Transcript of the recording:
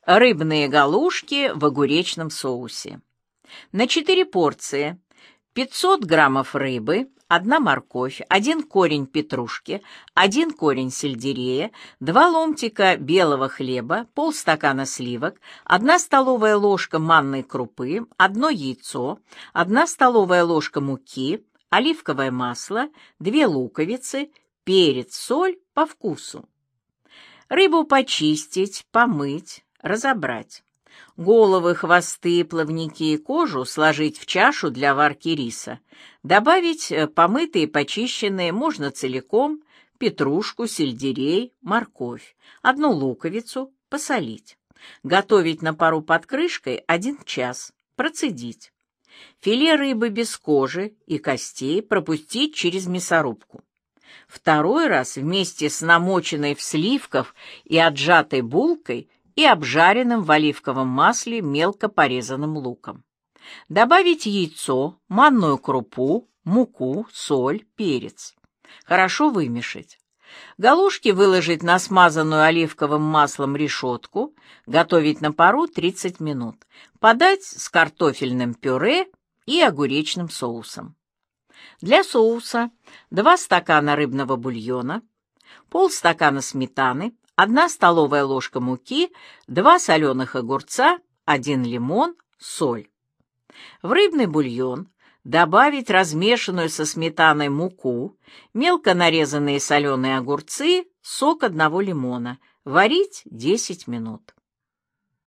Рыбные галушки в огуречном соусе. На 4 порции 500 граммов рыбы, 1 морковь, 1 корень петрушки, 1 корень сельдерея, 2 ломтика белого хлеба, полстакана сливок, 1 столовая ложка манной крупы, 1 яйцо, 1 столовая ложка муки, оливковое масло, 2 луковицы, перец, соль по вкусу. Рыбу почистить, помыть, разобрать. Головы, хвосты, плавники и кожу сложить в чашу для варки риса. Добавить помытые, почищенные, можно целиком, петрушку, сельдерей, морковь, 1 луковицу, посолить. Готовить на пару под крышкой 1 час, процедить. Филе рыбы без кожи и костей пропустить через мясорубку. Второй раз вместе с намоченной в сливках и отжатой булкой и обжаренным в оливковом масле мелко порезанным луком. Добавить яйцо, манную крупу, муку, соль, перец. Хорошо вымешать. Галушки выложить на смазанную оливковым маслом решетку, готовить на пару 30 минут. Подать с картофельным пюре и огуречным соусом. Для соуса 2 стакана рыбного бульона, полстакана сметаны, 1 столовая ложка муки, 2 соленых огурца, 1 лимон, соль. В рыбный бульон добавить размешанную со сметаной муку, мелко нарезанные соленые огурцы, сок 1 лимона, варить 10 минут.